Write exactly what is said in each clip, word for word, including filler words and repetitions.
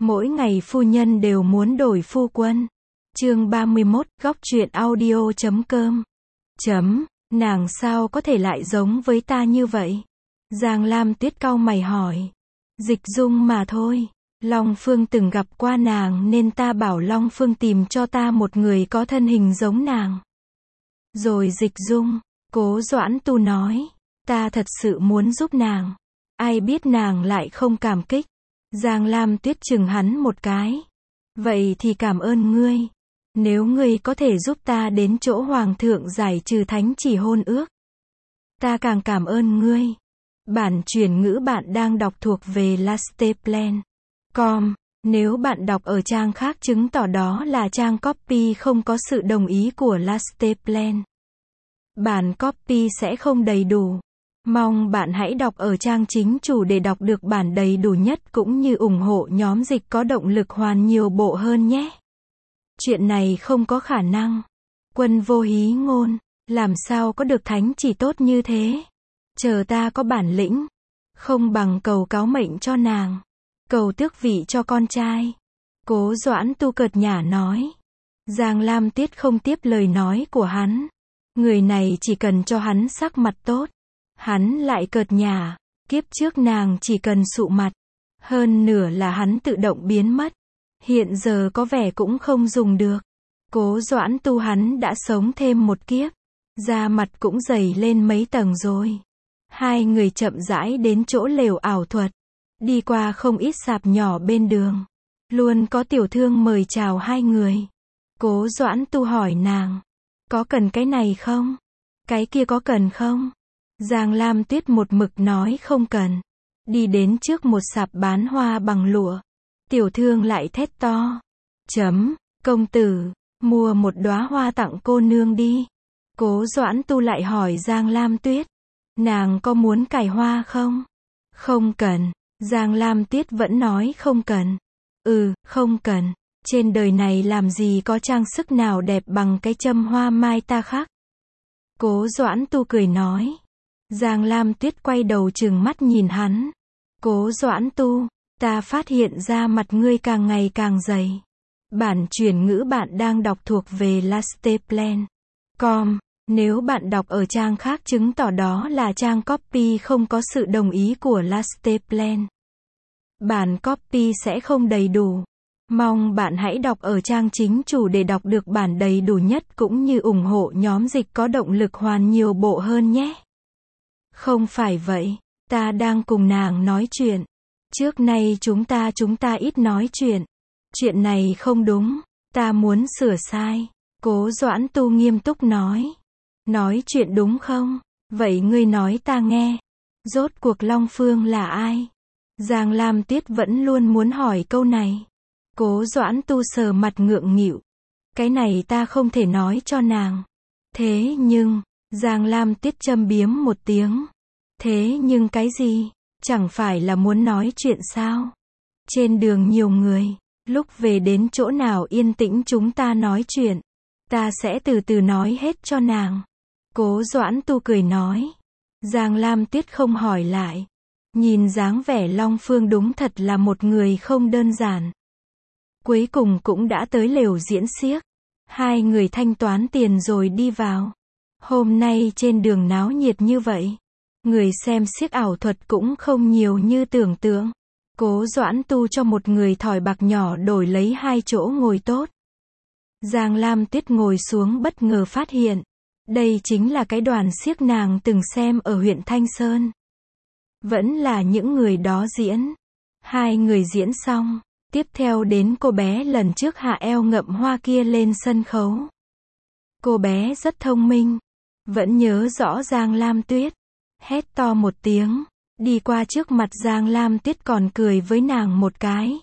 Mỗi ngày phu nhân đều muốn đổi phu quân. Chương ba mươi mốt, góc truyện audio chấm com. Chấm, nàng sao có thể lại giống với ta như vậy? Giang Lam Tuyết cau mày hỏi. Dịch Dung mà thôi. Long Phương từng gặp qua nàng nên ta bảo Long Phương tìm cho ta một người có thân hình giống nàng. Rồi Dịch Dung, Cố Doãn Tu nói, ta thật sự muốn giúp nàng. Ai biết nàng lại không cảm kích. Giang Lam Tuyết chừng hắn một cái. Vậy thì cảm ơn ngươi. Nếu ngươi có thể giúp ta đến chỗ Hoàng thượng giải trừ thánh chỉ hôn ước, ta càng cảm ơn ngươi. Bản chuyển ngữ bạn đang đọc thuộc về lasteplan chấm com. Nếu bạn đọc ở trang khác chứng tỏ đó là trang copy không có sự đồng ý của lasteplan. Bản copy sẽ không đầy đủ. Mong bạn hãy đọc ở trang chính chủ để đọc được bản đầy đủ nhất cũng như ủng hộ nhóm dịch có động lực hoàn nhiều bộ hơn nhé. Chuyện này không có khả năng. Quân vô hí ngôn, làm sao có được thánh chỉ tốt như thế? Chờ ta có bản lĩnh, không bằng cầu cáo mệnh cho nàng, cầu tước vị cho con trai. Cố Doãn Tu cợt nhả nói. Giang Lam Tuyết không tiếp lời nói của hắn. Người này chỉ cần cho hắn sắc mặt tốt, hắn lại cợt nhả. Kiếp trước nàng chỉ cần sụ mặt, hơn nửa là hắn tự động biến mất. Hiện giờ có vẻ cũng không dùng được. Cố Doãn Tu hắn đã sống thêm một kiếp, da mặt cũng dày lên mấy tầng rồi. Hai người chậm rãi đến chỗ lều ảo thuật. Đi qua không ít sạp nhỏ bên đường. Luôn có tiểu thương mời chào hai người. Cố Doãn Tu hỏi nàng, có cần cái này không? Cái kia có cần không? Giang Lam Tuyết một mực nói không cần. Đi đến trước một sạp bán hoa bằng lụa. Tiểu thương lại thét to. Chấm, công tử, mua một đóa hoa tặng cô nương đi. Cố Doãn Tu lại hỏi Giang Lam Tuyết, nàng có muốn cài hoa không? Không cần. Giang Lam Tuyết vẫn nói không cần. Ừ, không cần. Trên đời này làm gì có trang sức nào đẹp bằng cái châm hoa mai ta khắc. Cố Doãn Tu cười nói. Giang Lam Tuyết quay đầu trừng mắt nhìn hắn. Cố Doãn Tu, ta phát hiện ra mặt ngươi càng ngày càng dày. Bản chuyển ngữ bạn đang đọc thuộc về lasteplan chấm com. Nếu bạn đọc ở trang khác chứng tỏ đó là trang copy không có sự đồng ý của lasteplan. Bản copy sẽ không đầy đủ. Mong bạn hãy đọc ở trang chính chủ để đọc được bản đầy đủ nhất cũng như ủng hộ nhóm dịch có động lực hoàn nhiều bộ hơn nhé. Không phải vậy, ta đang cùng nàng nói chuyện. Trước nay chúng ta chúng ta ít nói chuyện. Chuyện này không đúng, ta muốn sửa sai. Cố Doãn Tu nghiêm túc nói. Nói chuyện đúng không? Vậy ngươi nói ta nghe. Rốt cuộc Long Phương là ai? Giang Lam Tuyết vẫn luôn muốn hỏi câu này. Cố Doãn Tu sờ mặt ngượng nghịu. Cái này ta không thể nói cho nàng. Thế nhưng, Giang Lam Tuyết châm biếm một tiếng. Thế nhưng cái gì? Chẳng phải là muốn nói chuyện sao? Trên đường nhiều người, lúc về đến chỗ nào yên tĩnh chúng ta nói chuyện. Ta sẽ từ từ nói hết cho nàng. Cố Doãn Tu cười nói. Giang Lam Tuyết không hỏi lại. Nhìn dáng vẻ Long Phương đúng thật là một người không đơn giản. Cuối cùng cũng đã tới lều diễn xiếc. Hai người thanh toán tiền rồi đi vào. Hôm nay trên đường náo nhiệt như vậy. Người xem xiếc ảo thuật cũng không nhiều như tưởng tượng. Cố Doãn Tu cho một người thỏi bạc nhỏ đổi lấy hai chỗ ngồi tốt. Giang Lam Tuyết ngồi xuống bất ngờ phát hiện. Đây chính là cái đoàn xiếc nàng từng xem ở huyện Thanh Sơn. Vẫn là những người đó diễn. Hai người diễn xong. Tiếp theo đến cô bé lần trước hạ eo ngậm hoa kia lên sân khấu. Cô bé rất thông minh. Vẫn nhớ rõ Giang Lam Tuyết. Hét to một tiếng. Đi qua trước mặt Giang Lam Tuyết còn cười với nàng một cái.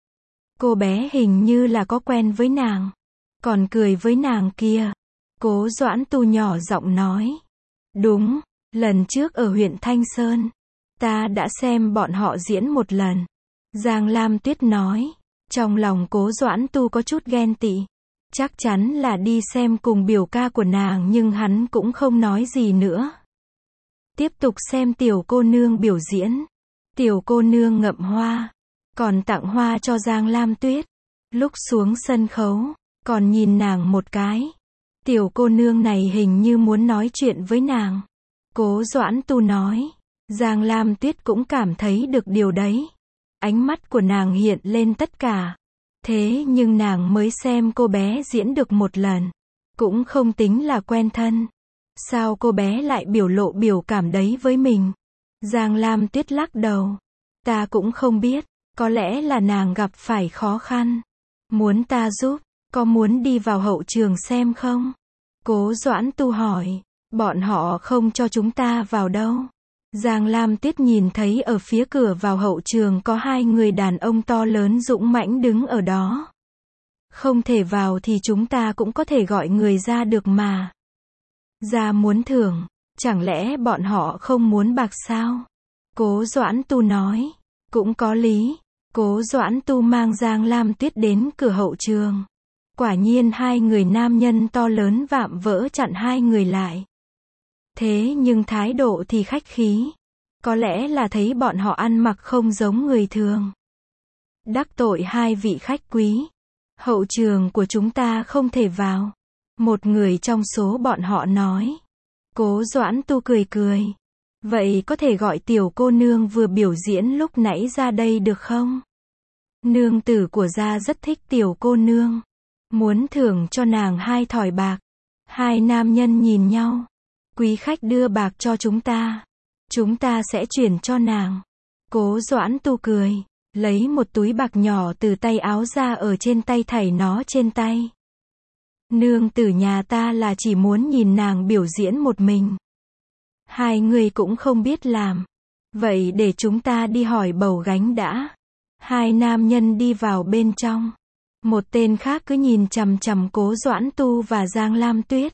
Cô bé hình như là có quen với nàng. Còn cười với nàng kia. Cố Doãn Tu nhỏ giọng nói. Đúng, lần trước ở huyện Thanh Sơn. Ta đã xem bọn họ diễn một lần. Giang Lam Tuyết nói. Trong lòng Cố Doãn Tu có chút ghen tị. Chắc chắn là đi xem cùng biểu ca của nàng nhưng hắn cũng không nói gì nữa. Tiếp tục xem tiểu cô nương biểu diễn. Tiểu cô nương ngậm hoa. còn tặng hoa cho Giang Lam Tuyết. Lúc xuống sân khấu, còn nhìn nàng một cái. Tiểu cô nương này hình như muốn nói chuyện với nàng. Cố Doãn Tu nói. Giang Lam Tuyết cũng cảm thấy được điều đấy. Ánh mắt của nàng hiện lên tất cả. Thế nhưng nàng mới xem cô bé diễn được một lần. Cũng không tính là quen thân. Sao cô bé lại biểu lộ biểu cảm đấy với mình? Giang Lam Tuyết lắc đầu. Ta cũng không biết. Có lẽ là nàng gặp phải khó khăn. Muốn ta giúp, có muốn đi vào hậu trường xem không? Cố Doãn Tu hỏi. Bọn họ không cho chúng ta vào đâu. Giang Lam Tuyết nhìn thấy ở phía cửa vào hậu trường có hai người đàn ông to lớn dũng mãnh đứng ở đó. Không thể vào thì chúng ta cũng có thể gọi người ra được mà. Ra muốn thưởng, chẳng lẽ bọn họ không muốn bạc sao? Cố Doãn Tu nói. Cũng có lý. Cố Doãn Tu mang Giang Lam Tuyết đến cửa hậu trường. Quả nhiên hai người nam nhân to lớn vạm vỡ chặn hai người lại. Thế nhưng thái độ thì khách khí. Có lẽ là thấy bọn họ ăn mặc không giống người thường. Đắc tội hai vị khách quý. Hậu trường của chúng ta không thể vào. Một người trong số bọn họ nói. Cố Doãn Tu cười cười. Vậy có thể gọi tiểu cô nương vừa biểu diễn lúc nãy ra đây được không? Nương tử của gia rất thích tiểu cô nương. Muốn thưởng cho nàng hai thỏi bạc. Hai nam nhân nhìn nhau. Quý khách đưa bạc cho chúng ta. Chúng ta sẽ chuyển cho nàng. Cố Doãn Tu cười. Lấy một túi bạc nhỏ từ tay áo ra ở trên tay thảy nó trên tay. Nương tử nhà ta là chỉ muốn nhìn nàng biểu diễn một mình. Hai người cũng không biết làm. Vậy để chúng ta đi hỏi bầu gánh đã. Hai nam nhân đi vào bên trong. Một tên khác cứ nhìn chằm chằm Cố Doãn Tu và Giang Lam Tuyết.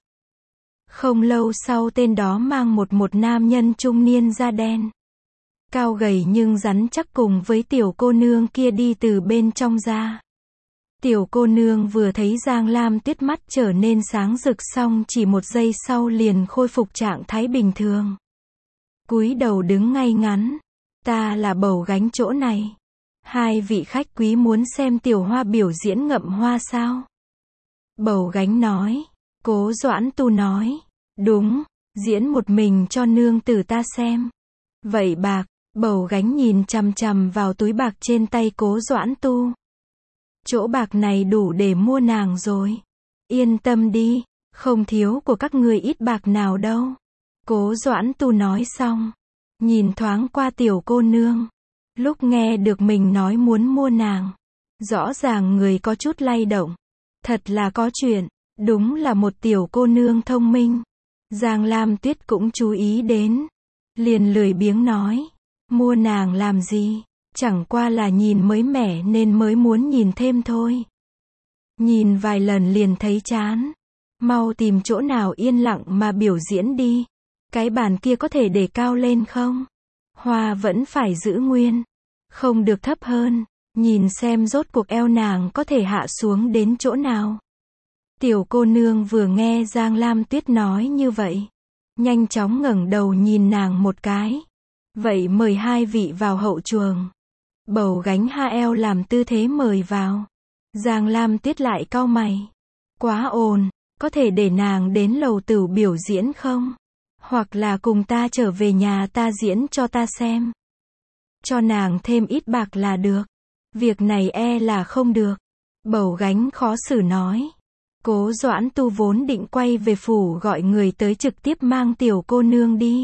Không lâu sau tên đó mang một một nam nhân trung niên da đen. Cao gầy nhưng rắn chắc cùng với tiểu cô nương kia đi từ bên trong ra. Tiểu cô nương vừa thấy Giang Lam Tuyết mắt trở nên sáng rực xong chỉ một giây sau liền khôi phục trạng thái bình thường. Cúi đầu đứng ngay ngắn. Ta là bầu gánh chỗ này. Hai vị khách quý muốn xem tiểu hoa biểu diễn ngậm hoa sao? Bầu gánh nói. Cố Doãn Tu nói. Đúng, diễn một mình cho nương tử ta xem. Vậy bạc, bầu gánh nhìn chằm chằm vào túi bạc trên tay Cố Doãn Tu. Chỗ bạc này đủ để mua nàng rồi. Yên tâm đi, không thiếu của các người ít bạc nào đâu. Cố Doãn Tu nói xong. Nhìn thoáng qua tiểu cô nương. Lúc nghe được mình nói muốn mua nàng. Rõ ràng người có chút lay động. Thật là có chuyện. Đúng là một tiểu cô nương thông minh. Giang Lam Tuyết cũng chú ý đến. Liền lười biếng nói. Mua nàng làm gì? Chẳng qua là nhìn mới mẻ nên mới muốn nhìn thêm thôi. Nhìn vài lần liền thấy chán. Mau tìm chỗ nào yên lặng mà biểu diễn đi. Cái bàn kia có thể để cao lên không? Hoa vẫn phải giữ nguyên. Không được thấp hơn. Nhìn xem rốt cuộc eo nàng có thể hạ xuống đến chỗ nào. Tiểu cô nương vừa nghe Giang Lam Tuyết nói như vậy. Nhanh chóng ngẩng đầu nhìn nàng một cái. Vậy mời hai vị vào hậu chuồng. Bầu gánh ha eo làm tư thế mời vào. Giang Lam Tuyết lại cau mày. Quá ồn, có thể để nàng đến lầu tửu biểu diễn không? Hoặc là cùng ta trở về nhà ta diễn cho ta xem. Cho nàng thêm ít bạc là được. Việc này e là không được. Bầu gánh khó xử nói. Cố Doãn Tu vốn định quay về phủ gọi người tới trực tiếp mang tiểu cô nương đi.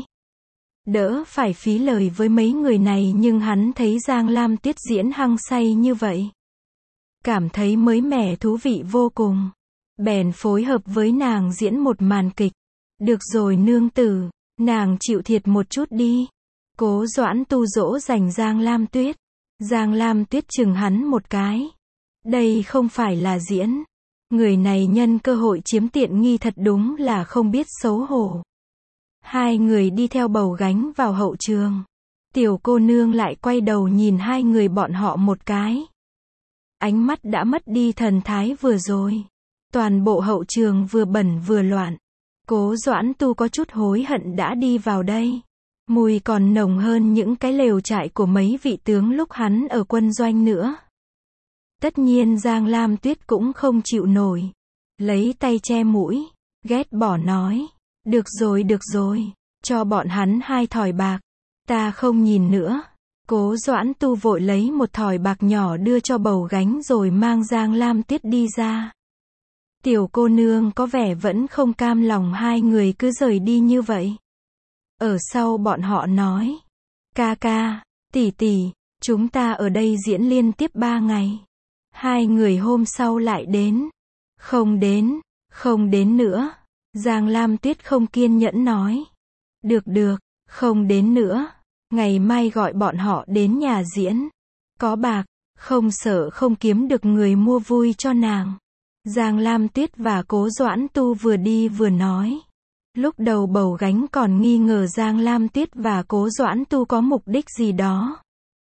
Đỡ phải phí lời với mấy người này nhưng hắn thấy Giang Lam Tuyết diễn hăng say như vậy. Cảm thấy mới mẻ thú vị vô cùng. Bèn phối hợp với nàng diễn một màn kịch. Được rồi nương tử, nàng chịu thiệt một chút đi. Cố Doãn Tu dỗ dành Giang Lam Tuyết. Giang Lam Tuyết chừng hắn một cái. Đây không phải là diễn. Người này nhân cơ hội chiếm tiện nghi thật đúng là không biết xấu hổ. Hai người đi theo bầu gánh vào hậu trường. Tiểu cô nương lại quay đầu nhìn hai người bọn họ một cái. Ánh mắt đã mất đi thần thái vừa rồi. Toàn bộ hậu trường vừa bẩn vừa loạn. Cố Doãn Tu có chút hối hận đã đi vào đây. Mùi còn nồng hơn những cái lều trại của mấy vị tướng lúc hắn ở quân doanh nữa. Tất nhiên Giang Lam Tuyết cũng không chịu nổi. Lấy tay che mũi, ghét bỏ nói. Được rồi được rồi, cho bọn hắn hai thỏi bạc. Ta không nhìn nữa. Cố Doãn Tu vội lấy một thỏi bạc nhỏ đưa cho Bầu Gánh rồi mang Giang Lam Tuyết đi ra. Tiểu cô nương có vẻ vẫn không cam lòng hai người cứ rời đi như vậy. Ở sau bọn họ nói. Ca ca, tỷ tỷ, chúng ta ở đây diễn liên tiếp ba ngày. Hai người hôm sau lại đến. Không đến, không đến nữa. Giang Lam Tuyết không kiên nhẫn nói. Được được, không đến nữa. Ngày mai gọi bọn họ đến nhà diễn. Có bạc, không sợ không kiếm được người mua vui cho nàng. Giang Lam Tuyết và Cố Doãn Tu vừa đi vừa nói. Lúc đầu Bầu Gánh còn nghi ngờ Giang Lam Tuyết và Cố Doãn Tu có mục đích gì đó.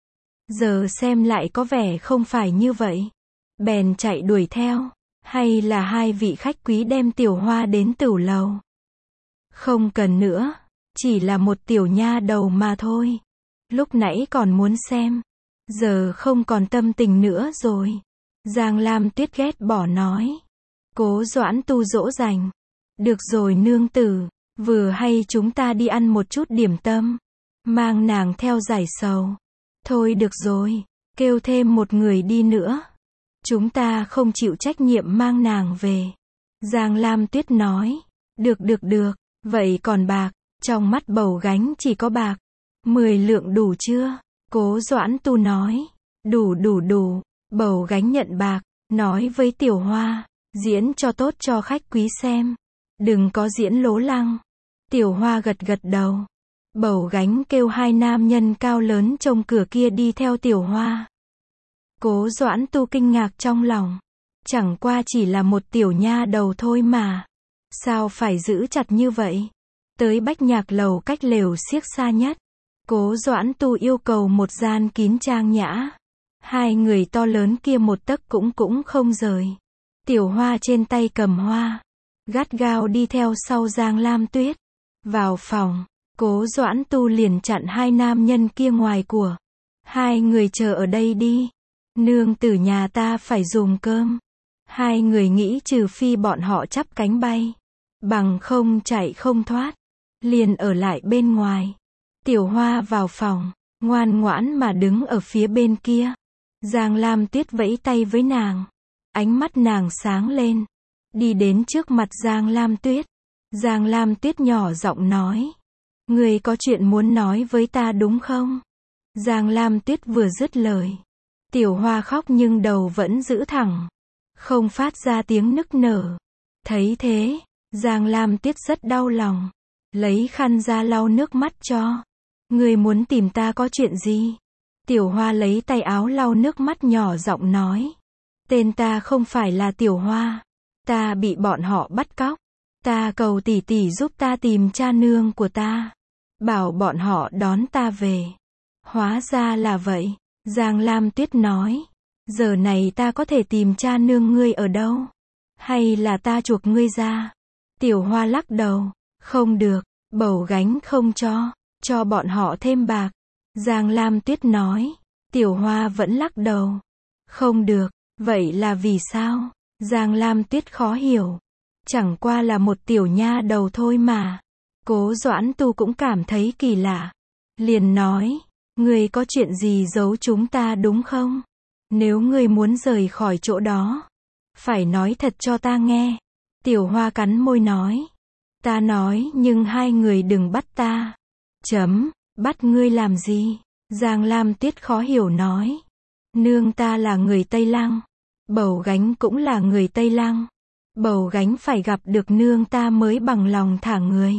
Giờ xem lại có vẻ không phải như vậy. Bèn chạy đuổi theo. Hay là hai vị khách quý đem Tiểu Hoa đến tửu lầu? Không cần nữa. Chỉ là một tiểu nha đầu mà thôi. Lúc nãy còn muốn xem. Giờ không còn tâm tình nữa rồi. Giang Lam Tuyết ghét bỏ nói. Cố Doãn Tu dỗ dành. Được rồi nương tử. Vừa hay chúng ta đi ăn một chút điểm tâm. Mang nàng theo giải sầu. Thôi được rồi. Kêu thêm một người đi nữa. Chúng ta không chịu trách nhiệm mang nàng về. Giang Lam Tuyết nói. Được được được. Vậy còn bạc. Trong mắt Bầu Gánh chỉ có bạc. Mười lượng đủ chưa? Cố Doãn Tu nói. Đủ đủ đủ. Bầu Gánh nhận bạc. Nói với Tiểu Hoa. Diễn cho tốt cho khách quý xem. Đừng có diễn lố lăng. Tiểu Hoa gật gật đầu. Bầu Gánh kêu hai nam nhân cao lớn trông cửa kia đi theo Tiểu Hoa. Cố Doãn Tu kinh ngạc trong lòng. Chẳng qua chỉ là một tiểu nha đầu thôi mà. Sao phải giữ chặt như vậy? Tới Bách Nhạc lầu cách lều xiếc xa nhất. Cố Doãn Tu yêu cầu một gian kín trang nhã. Hai người to lớn kia một tấc cũng cũng không rời. Tiểu Hoa trên tay cầm hoa. Gắt gao đi theo sau Giang Lam Tuyết. Vào phòng. Cố Doãn Tu liền chặn hai nam nhân kia ngoài của. Hai người chờ ở đây đi. Nương tử nhà ta phải dùng cơm. Hai người nghĩ trừ phi bọn họ chắp cánh bay. Bằng không chạy không thoát. Liền ở lại bên ngoài. Tiểu Hoa vào phòng. Ngoan ngoãn mà đứng ở phía bên kia. Giang Lam Tuyết vẫy tay với nàng. Ánh mắt nàng sáng lên. Đi đến trước mặt Giang Lam Tuyết. Giang Lam Tuyết nhỏ giọng nói. Người có chuyện muốn nói với ta đúng không? Giang Lam Tuyết vừa dứt lời. Tiểu Hoa khóc nhưng đầu vẫn giữ thẳng. Không phát ra tiếng nức nở. Thấy thế, Giang Lam Tuyết rất đau lòng. Lấy khăn ra lau nước mắt cho. Người muốn tìm ta có chuyện gì? Tiểu Hoa lấy tay áo lau nước mắt nhỏ giọng nói. Tên ta không phải là Tiểu Hoa. Ta bị bọn họ bắt cóc. Ta cầu tỷ tỷ giúp ta tìm cha nương của ta. Bảo bọn họ đón ta về. Hóa ra là vậy. Giang Lam Tuyết nói. Giờ này ta có thể tìm cha nương ngươi ở đâu? Hay là ta chuộc ngươi ra? Tiểu Hoa lắc đầu. Không được. Bầu Gánh không cho. Cho bọn họ thêm bạc. Giang Lam Tuyết nói. Tiểu Hoa vẫn lắc đầu. Không được. Vậy là vì sao? Giang Lam Tuyết khó hiểu. Chẳng qua là một tiểu nha đầu thôi mà. Cố Doãn Tu cũng cảm thấy kỳ lạ. Liền nói. Ngươi có chuyện gì giấu chúng ta đúng không? Nếu ngươi muốn rời khỏi chỗ đó. Phải nói thật cho ta nghe. Tiểu Hoa cắn môi nói. Ta nói nhưng hai người đừng bắt ta. Chấm, bắt ngươi làm gì? Giang Lam Tuyết khó hiểu nói. Nương ta là người Tây Lăng. Bầu Gánh cũng là người Tây Lăng. Bầu Gánh phải gặp được nương ta mới bằng lòng thả người.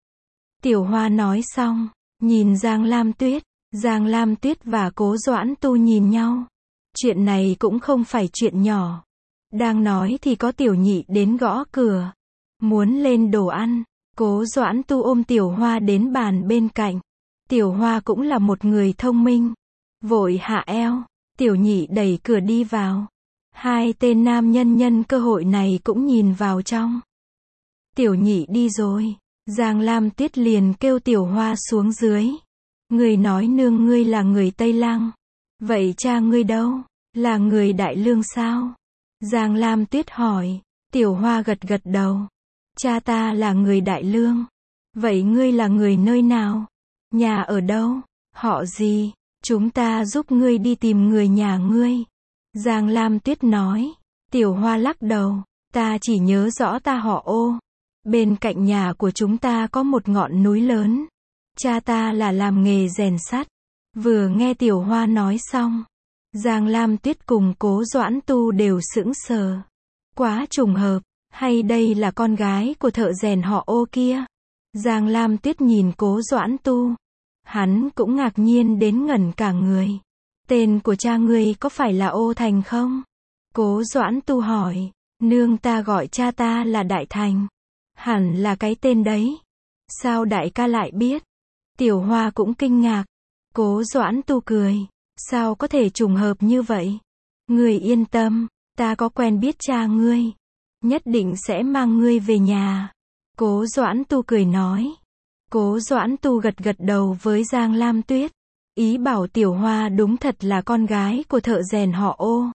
Tiểu Hoa nói xong. Nhìn Giang Lam Tuyết. Giang Lam Tuyết và Cố Doãn Tu nhìn nhau. Chuyện này cũng không phải chuyện nhỏ. Đang nói thì có Tiểu Nhị đến gõ cửa. Muốn lên đồ ăn. Cố Doãn Tu ôm Tiểu Hoa đến bàn bên cạnh. Tiểu Hoa cũng là một người thông minh. Vội hạ eo. Tiểu Nhị đẩy cửa đi vào. Hai tên nam nhân nhân cơ hội này cũng nhìn vào trong. Tiểu Nhị đi rồi. Giang Lam Tuyết liền kêu Tiểu Hoa xuống dưới. Người nói nương ngươi là người Tây Lăng. Vậy cha ngươi đâu? Là người Đại Lương sao? Giang Lam Tuyết hỏi. Tiểu Hoa gật gật đầu. Cha ta là người Đại Lương. Vậy ngươi là người nơi nào? Nhà ở đâu? Họ gì? Chúng ta giúp ngươi đi tìm người nhà ngươi. Giang Lam Tuyết nói. Tiểu Hoa lắc đầu. Ta chỉ nhớ rõ ta họ Ô. Bên cạnh nhà của chúng ta có một ngọn núi lớn. Cha ta là làm nghề rèn sắt. Vừa nghe Tiểu Hoa nói xong, Giang Lam Tuyết cùng Cố Doãn Tu đều sững sờ. Quá trùng hợp, hay đây là con gái của thợ rèn họ Ô kia? Giang Lam Tuyết nhìn Cố Doãn Tu. Hắn cũng ngạc nhiên đến ngẩn cả người. Tên của cha ngươi có phải là Ô Thành không? Cố Doãn Tu hỏi. Nương ta gọi cha ta là Đại Thành. Hẳn là cái tên đấy. Sao đại ca lại biết? Tiểu Hoa cũng kinh ngạc. Cố Doãn Tu cười. Sao có thể trùng hợp như vậy? Ngươi yên tâm, ta có quen biết cha ngươi. Nhất định sẽ mang ngươi về nhà. Cố Doãn Tu cười nói. Cố Doãn Tu gật gật đầu với Giang Lam Tuyết. Ý bảo Tiểu Hoa đúng thật là con gái của thợ rèn họ Ô.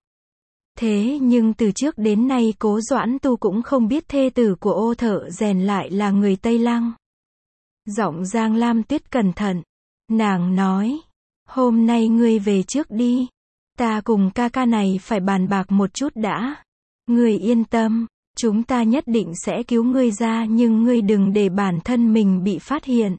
Thế nhưng từ trước đến nay Cố Doãn Tu cũng không biết thê tử của Ô thợ rèn lại là người Tây Lăng. Giọng Giang Lam Tuyết cẩn thận. Nàng nói. Hôm nay ngươi về trước đi. Ta cùng ca ca này phải bàn bạc một chút đã. Ngươi yên tâm. Chúng ta nhất định sẽ cứu ngươi ra nhưng ngươi đừng để bản thân mình bị phát hiện.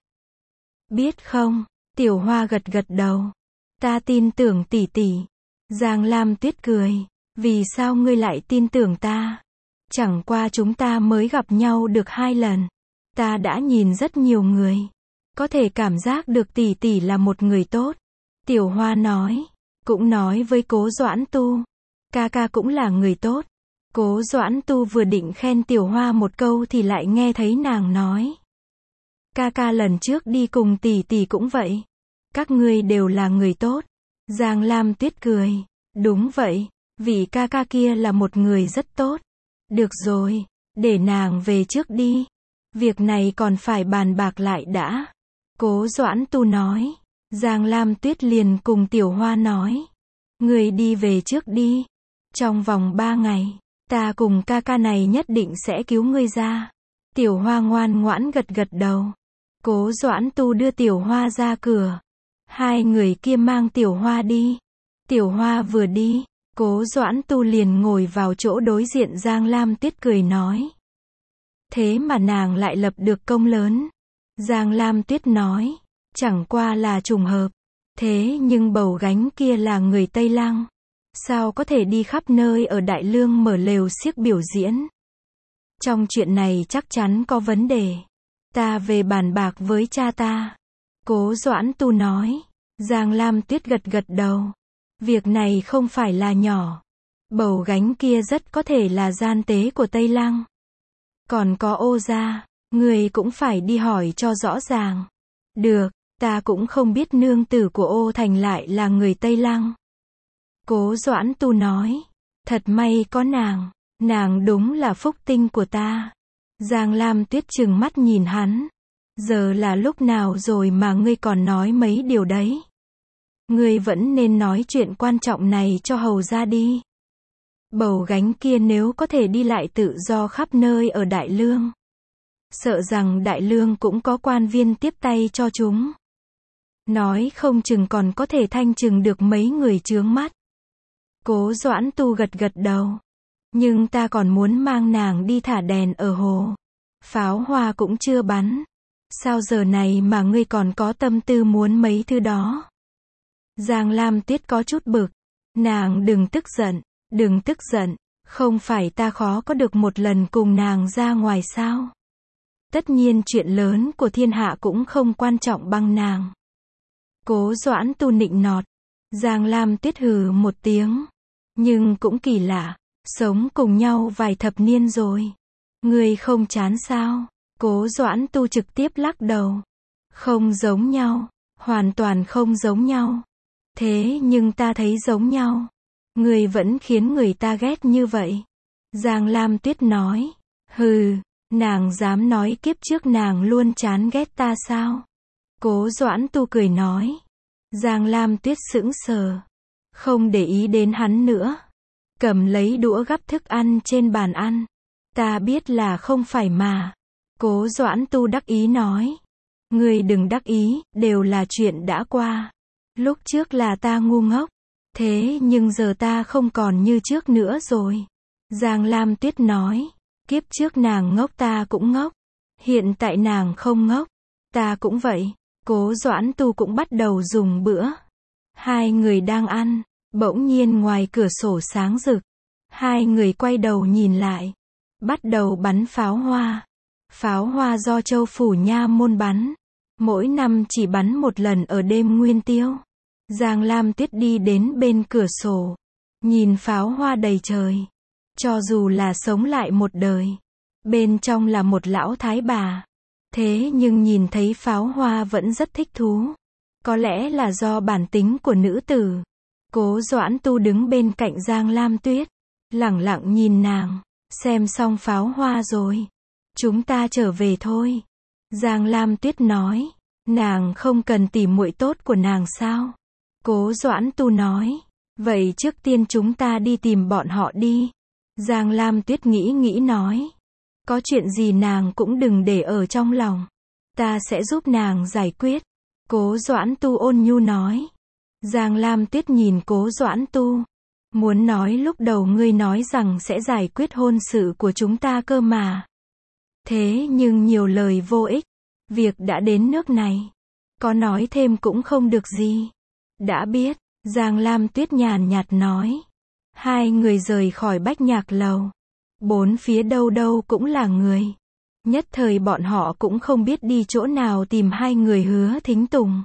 Biết không? Tiểu Hoa gật gật đầu. Ta tin tưởng tỷ tỷ. Giang Lam Tuyết cười. Vì sao ngươi lại tin tưởng ta? Chẳng qua chúng ta mới gặp nhau được hai lần. Ta đã nhìn rất nhiều người. Có thể cảm giác được tỷ tỷ là một người tốt. Tiểu Hoa nói. Cũng nói với Cố Doãn Tu. Ca ca cũng là người tốt. Cố Doãn Tu vừa định khen Tiểu Hoa một câu thì lại nghe thấy nàng nói. Ca ca lần trước đi cùng tỷ tỷ cũng vậy. Các ngươi đều là người tốt. Giang Lam Tuyết cười. Đúng vậy. Vị ca ca kia là một người rất tốt. Được rồi. Để nàng về trước đi. Việc này còn phải bàn bạc lại đã. Cố Doãn Tu nói. Giang Lam Tuyết liền cùng Tiểu Hoa nói. Người đi về trước đi. Trong vòng ba ngày, ta cùng ca ca này nhất định sẽ cứu ngươi ra. Tiểu Hoa ngoan ngoãn gật gật đầu. Cố Doãn Tu đưa Tiểu Hoa ra cửa. Hai người kia mang Tiểu Hoa đi. Tiểu Hoa vừa đi, Cố Doãn Tu liền ngồi vào chỗ đối diện. Giang Lam Tuyết cười nói. Thế mà nàng lại lập được công lớn. Giang Lam Tuyết nói. Chẳng qua là trùng hợp. Thế nhưng bầu gánh kia là người Tây Lăng. Sao có thể đi khắp nơi ở Đại Lương mở lều xiếc biểu diễn? Trong chuyện này chắc chắn có vấn đề. Ta về bàn bạc với cha ta. Cố Doãn Tu nói. Giang Lam Tuyết gật gật đầu. Việc này không phải là nhỏ. Bầu gánh kia rất có thể là gian tế của Tây Lăng. Còn có Ô gia, người cũng phải đi hỏi cho rõ ràng. Được, ta cũng không biết nương tử của Ô Thành lại là người Tây Lăng. Cố Doãn Tu nói. Thật may có nàng. Nàng đúng là phúc tinh của ta. Giang Lam Tuyết trừng mắt nhìn hắn. Giờ là lúc nào rồi mà ngươi còn nói mấy điều đấy? Ngươi vẫn nên nói chuyện quan trọng này cho hầu ra đi. Bầu gánh kia nếu có thể đi lại tự do khắp nơi ở Đại Lương. Sợ rằng Đại Lương cũng có quan viên tiếp tay cho chúng. Nói không chừng còn có thể thanh trừng được mấy người chướng mắt. Cố Doãn Tu gật gật đầu. Nhưng ta còn muốn mang nàng đi thả đèn ở hồ. Pháo hoa cũng chưa bắn. Sao giờ này mà ngươi còn có tâm tư muốn mấy thứ đó? Giang Lam Tuyết có chút bực. Nàng đừng tức giận. Đừng tức giận. Không phải ta khó có được một lần cùng nàng ra ngoài sao? Tất nhiên chuyện lớn của thiên hạ cũng không quan trọng bằng nàng. Cố Doãn Tu nịnh nọt. Giang Lam Tuyết hừ một tiếng. Nhưng cũng kỳ lạ. Sống cùng nhau vài thập niên rồi. Ngươi không chán sao? Cố Doãn Tu trực tiếp lắc đầu. Không giống nhau. Hoàn toàn không giống nhau. Thế nhưng ta thấy giống nhau. Ngươi vẫn khiến người ta ghét như vậy. Giang Lam Tuyết nói. Hừ, Nàng dám nói kiếp trước nàng luôn chán ghét ta sao? Cố Doãn Tu cười nói. Giang Lam Tuyết sững sờ. Không để ý đến hắn nữa. Cầm lấy đũa gắp thức ăn trên bàn ăn. Ta biết là không phải mà. Cố Doãn Tu đắc ý nói. Ngươi đừng đắc ý, đều là chuyện đã qua. Lúc trước là ta ngu ngốc. Thế nhưng giờ ta không còn như trước nữa rồi. Giang Lam Tuyết nói. Kiếp trước nàng ngốc ta cũng ngốc. Hiện tại nàng không ngốc. Ta cũng vậy. Cố Doãn Tu cũng bắt đầu dùng bữa. Hai người đang ăn. Bỗng nhiên ngoài cửa sổ sáng rực. Hai người quay đầu nhìn lại. Bắt đầu bắn pháo hoa. Pháo hoa do Châu Phủ Nha Môn bắn. Mỗi năm chỉ bắn một lần ở đêm Nguyên Tiêu. Giang Lam Tuyết đi đến bên cửa sổ. Nhìn pháo hoa đầy trời. Cho dù là sống lại một đời. Bên trong là một lão thái bà. Thế nhưng nhìn thấy pháo hoa vẫn rất thích thú. Có lẽ là do bản tính của nữ tử. Cố Doãn Tu đứng bên cạnh Giang Lam Tuyết. Lẳng lặng nhìn nàng. Xem xong pháo hoa rồi. Chúng ta trở về thôi. Giang Lam Tuyết nói. Nàng không cần tỉ muội tốt của nàng sao? Cố Doãn Tu nói. Vậy trước tiên chúng ta đi tìm bọn họ đi. Giang Lam Tuyết nghĩ nghĩ nói. Có chuyện gì nàng cũng đừng để ở trong lòng. Ta sẽ giúp nàng giải quyết. Cố Doãn Tu ôn nhu nói. Giang Lam Tuyết nhìn Cố Doãn Tu. Muốn nói lúc đầu ngươi nói rằng sẽ giải quyết hôn sự của chúng ta cơ mà. Thế nhưng nhiều lời vô ích. Việc đã đến nước này. Có nói thêm cũng không được gì. Đã biết. Giang Lam Tuyết nhàn nhạt nói. Hai người rời khỏi Bách Nhạc Lầu. Bốn phía đâu đâu cũng là người. Nhất thời bọn họ cũng không biết đi chỗ nào tìm hai người Hứa Thính Tùng.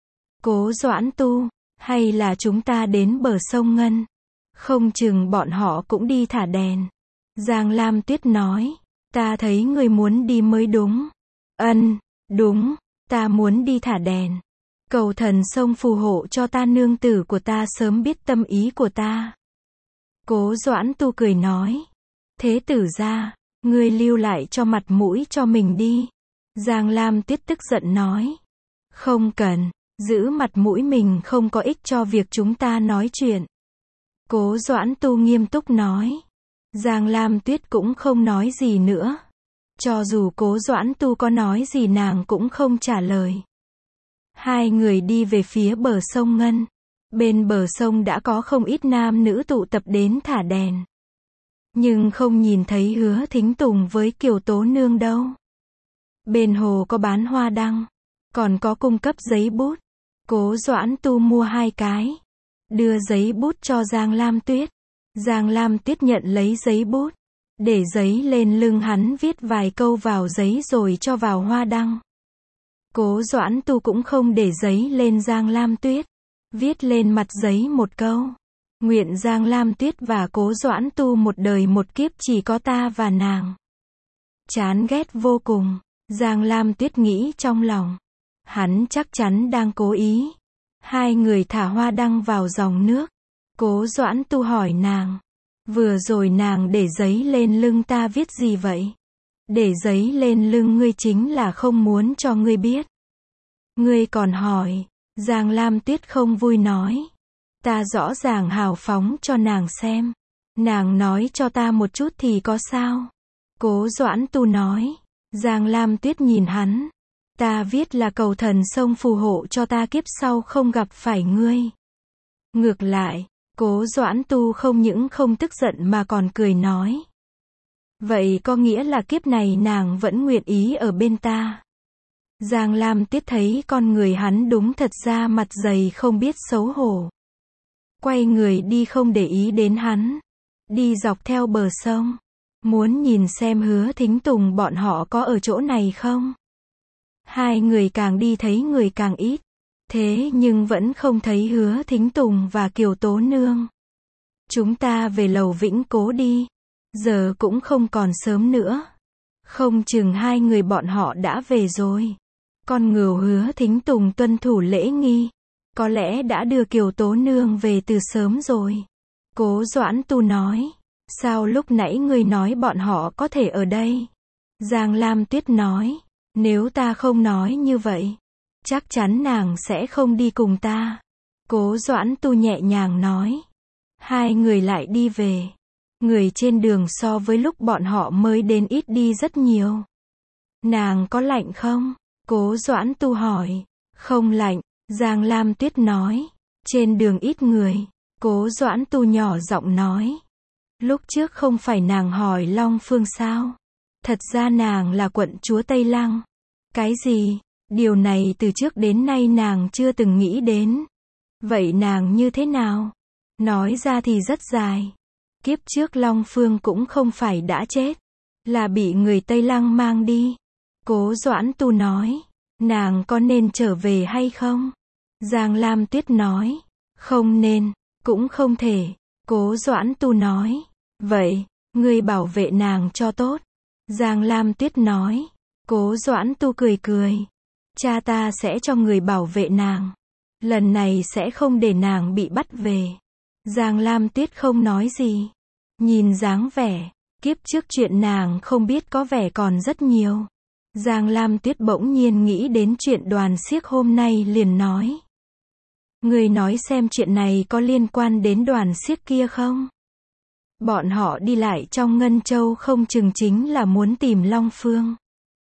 Cố Doãn Tu. Hay là chúng ta đến bờ sông Ngân. Không chừng bọn họ cũng đi thả đèn. Giang Lam Tuyết nói. Ta thấy người muốn đi mới đúng. Ân, đúng. Ta muốn đi thả đèn. Cầu thần sông phù hộ cho ta nương tử của ta sớm biết tâm ý của ta. Cố Doãn Tu cười nói. Thế tử gia, ngươi lưu lại cho mặt mũi cho mình đi. Giang Lam Tuyết tức giận nói. Không cần, giữ mặt mũi mình không có ích cho việc chúng ta nói chuyện. Cố Doãn Tu nghiêm túc nói. Giang Lam Tuyết cũng không nói gì nữa. Cho dù Cố Doãn Tu có nói gì nàng cũng không trả lời. Hai người đi về phía bờ sông Ngân. Bên bờ sông đã có không ít nam nữ tụ tập đến thả đèn. Nhưng không nhìn thấy Hứa Thính Tùng với Kiều Tố Nương đâu. Bên hồ có bán hoa đăng. Còn có cung cấp giấy bút. Cố Doãn Tu mua hai cái. Đưa giấy bút cho Giang Lam Tuyết. Giang Lam Tuyết nhận lấy giấy bút. Để giấy lên lưng hắn viết vài câu vào giấy rồi cho vào hoa đăng. Cố Doãn Tu cũng không để giấy lên Giang Lam Tuyết. Viết lên mặt giấy một câu. Nguyện Giang Lam Tuyết và Cố Doãn Tu một đời một kiếp chỉ có ta và nàng. Chán ghét vô cùng. Giang Lam Tuyết nghĩ trong lòng. Hắn chắc chắn đang cố ý. Hai người thả hoa đăng vào dòng nước. Cố Doãn Tu hỏi nàng. Vừa rồi nàng để giấy lên lưng ta viết gì vậy? Để giấy lên lưng ngươi chính là không muốn cho ngươi biết. Ngươi còn hỏi. Giang Lam Tuyết không vui nói. Ta rõ ràng hào phóng cho nàng xem. Nàng nói cho ta một chút thì có sao? Cố Doãn Tu nói. Giang Lam Tuyết nhìn hắn. Ta viết là cầu thần sông phù hộ cho ta kiếp sau không gặp phải ngươi. Ngược lại, Cố Doãn Tu không những không tức giận mà còn cười nói. Vậy có nghĩa là kiếp này nàng vẫn nguyện ý ở bên ta. Giang Lam Tuyết thấy con người hắn đúng thật ra mặt dày không biết xấu hổ. Quay người đi không để ý đến hắn. Đi dọc theo bờ sông. Muốn nhìn xem Hứa Thính Tùng bọn họ có ở chỗ này không. Hai người càng đi thấy người càng ít. Thế nhưng vẫn không thấy Hứa Thính Tùng và Kiều Tố Nương. Chúng ta về lầu Vĩnh Cố đi. Giờ cũng không còn sớm nữa. Không chừng hai người bọn họ đã về rồi. Con ngưu Hứa Thính Tùng tuân thủ lễ nghi. Có lẽ đã đưa Kiều Tố Nương về từ sớm rồi. Cố Doãn Tu nói. Sao lúc nãy ngươi nói bọn họ có thể ở đây? Giang Lam Tuyết nói, nếu ta không nói như vậy, chắc chắn nàng sẽ không đi cùng ta. Cố Doãn Tu nhẹ nhàng nói. Hai người lại đi về. Người trên đường so với lúc bọn họ mới đến ít đi rất nhiều. Nàng có lạnh không? Cố Doãn Tu hỏi. Không lạnh, Giang Lam Tuyết nói. Trên đường ít người. Cố Doãn Tu nhỏ giọng nói. Lúc trước không phải nàng hỏi Long Phương sao? Thật ra nàng là quận chúa Tây Lăng. Cái gì? Điều này từ trước đến nay nàng chưa từng nghĩ đến. Vậy nàng như thế nào? Nói ra thì rất dài. Kiếp trước Long Phương cũng không phải đã chết, là bị người Tây Lăng mang đi. Cố Doãn Tu nói, nàng có nên trở về hay không? Giang Lam Tuyết nói, không nên, cũng không thể. Cố Doãn Tu nói, vậy, ngươi bảo vệ nàng cho tốt. Giang Lam Tuyết nói, Cố Doãn Tu cười cười, cha ta sẽ cho người bảo vệ nàng. Lần này sẽ không để nàng bị bắt về. Giang Lam Tuyết không nói gì. Nhìn dáng vẻ, kiếp trước chuyện nàng không biết có vẻ còn rất nhiều. Giang Lam Tuyết bỗng nhiên nghĩ đến chuyện Đoàn Siếc hôm nay liền nói. Người nói xem chuyện này có liên quan đến Đoàn Siếc kia không? Bọn họ đi lại trong Ngân Châu không chừng chính là muốn tìm Long Phương.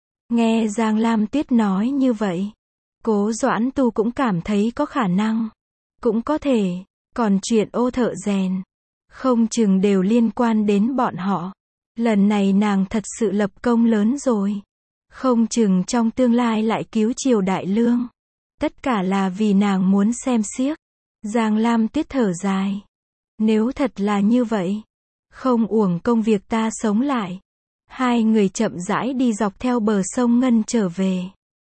Nghe Giang Lam Tuyết nói như vậy, Cố Doãn Tu cũng cảm thấy có khả năng. Cũng có thể, còn chuyện Ô thợ rèn, không chừng đều liên quan đến bọn họ. Lần này nàng thật sự lập công lớn rồi. Không chừng trong tương lai lại cứu triều đại lương. Tất cả là vì nàng muốn xem xiếc. Giang Lam Tuyết thở dài. Nếu thật là như vậy, không uổng công việc ta sống lại. Hai người chậm rãi đi dọc theo bờ sông Ngân trở về.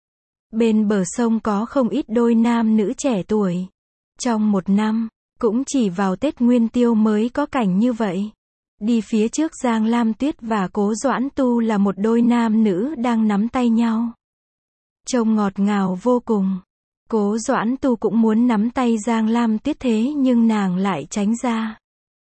Bên bờ sông có không ít đôi nam nữ trẻ tuổi. Trong một năm, cũng chỉ vào Tết Nguyên Tiêu mới có cảnh như vậy. Đi phía trước Giang Lam Tuyết và Cố Doãn Tu là một đôi nam nữ đang nắm tay nhau. Trông ngọt ngào vô cùng. Cố Doãn Tu cũng muốn nắm tay Giang Lam Tuyết thế nhưng nàng lại tránh ra.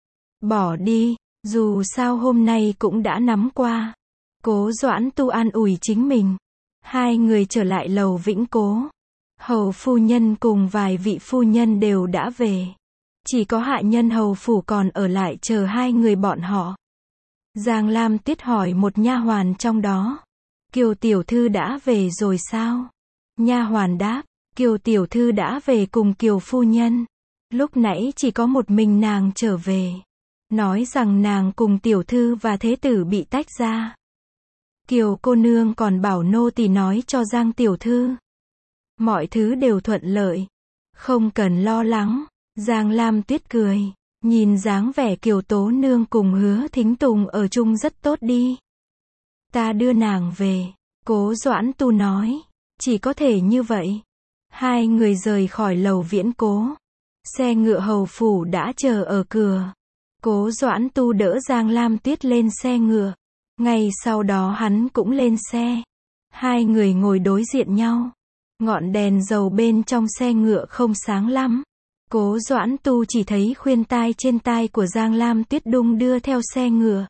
Bỏ đi, dù sao hôm nay cũng đã nắm qua. Cố Doãn Tu an ủi chính mình. Hai người trở lại lầu Vĩnh Cố. Hầu phu nhân cùng vài vị phu nhân đều đã về. Chỉ có hạ nhân hầu phủ còn ở lại chờ hai người bọn họ. Giang Lam Tuyết hỏi một nha hoàn trong đó. Kiều tiểu thư đã về rồi sao? Nha hoàn đáp, Kiều tiểu thư đã về cùng Kiều phu nhân. Lúc nãy chỉ có một mình nàng trở về. Nói rằng nàng cùng tiểu thư và thế tử bị tách ra. Kiều cô nương còn bảo nô tỳ nói cho Giang tiểu thư. Mọi thứ đều thuận lợi. Không cần lo lắng. Giang Lam Tuyết cười. Nhìn dáng vẻ Kiều tố nương cùng Hứa Thính Tùng ở chung rất tốt đi. Ta đưa nàng về. Cố Doãn Tu nói. Chỉ có thể như vậy. Hai người rời khỏi lầu Viễn Cố. Xe ngựa hầu phủ đã chờ ở cửa. Cố Doãn Tu đỡ Giang Lam Tuyết lên xe ngựa. Ngay sau đó hắn cũng lên xe. Hai người ngồi đối diện nhau. Ngọn đèn dầu bên trong xe ngựa không sáng lắm. Cố Doãn Tu chỉ thấy khuyên tai trên tai của Giang Lam Tuyết đung đưa theo xe ngựa.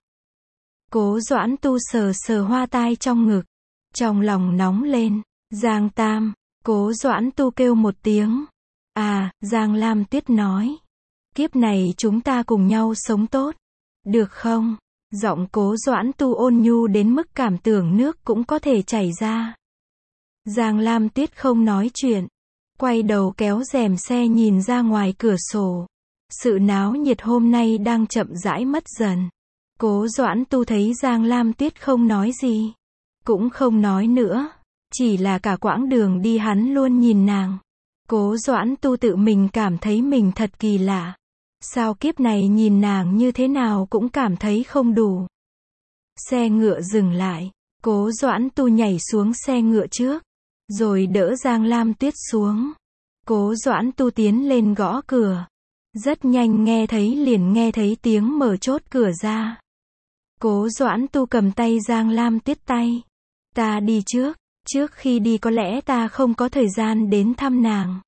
Cố Doãn Tu sờ sờ hoa tai trong ngực. Trong lòng nóng lên. Giang Tam. Cố Doãn Tu kêu một tiếng. À, Giang Lam Tuyết nói. Kiếp này chúng ta cùng nhau sống tốt. Được không? Giọng Cố Doãn Tu ôn nhu đến mức cảm tưởng nước cũng có thể chảy ra. Giang Lam Tuyết không nói chuyện. Quay đầu kéo rèm xe nhìn ra ngoài cửa sổ. Sự náo nhiệt hôm nay đang chậm rãi mất dần. Cố Doãn Tu thấy Giang Lam Tuyết không nói gì. Cũng không nói nữa. Chỉ là cả quãng đường đi hắn luôn nhìn nàng. Cố Doãn Tu tự mình cảm thấy mình thật kỳ lạ. Sao kiếp này nhìn nàng như thế nào cũng cảm thấy không đủ. Xe ngựa dừng lại. Cố Doãn Tu nhảy xuống xe ngựa trước. Rồi đỡ Giang Lam Tuyết xuống. Cố Doãn Tu tiến lên gõ cửa. Rất nhanh nghe thấy liền nghe thấy tiếng mở chốt cửa ra. Cố Doãn Tu cầm tay Giang Lam Tuyết tay. Ta đi trước. Trước khi đi có lẽ ta không có thời gian đến thăm nàng.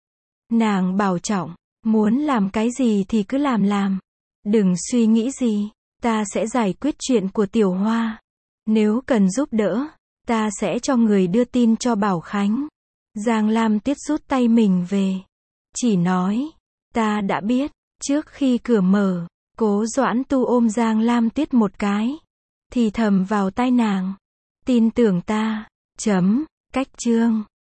Nàng bảo trọng. Muốn làm cái gì thì cứ làm làm. Đừng suy nghĩ gì. Ta sẽ giải quyết chuyện của Tiểu Hoa. Nếu cần giúp đỡ, ta sẽ cho người đưa tin cho Bảo Khánh. Giang Lam Tiết rút tay mình về. Chỉ nói, ta đã biết. Trước khi cửa mở, Cố Doãn Tu ôm Giang Lam Tiết một cái. Thì thầm vào tai nàng. Tin tưởng ta. Chấm. Cách chương.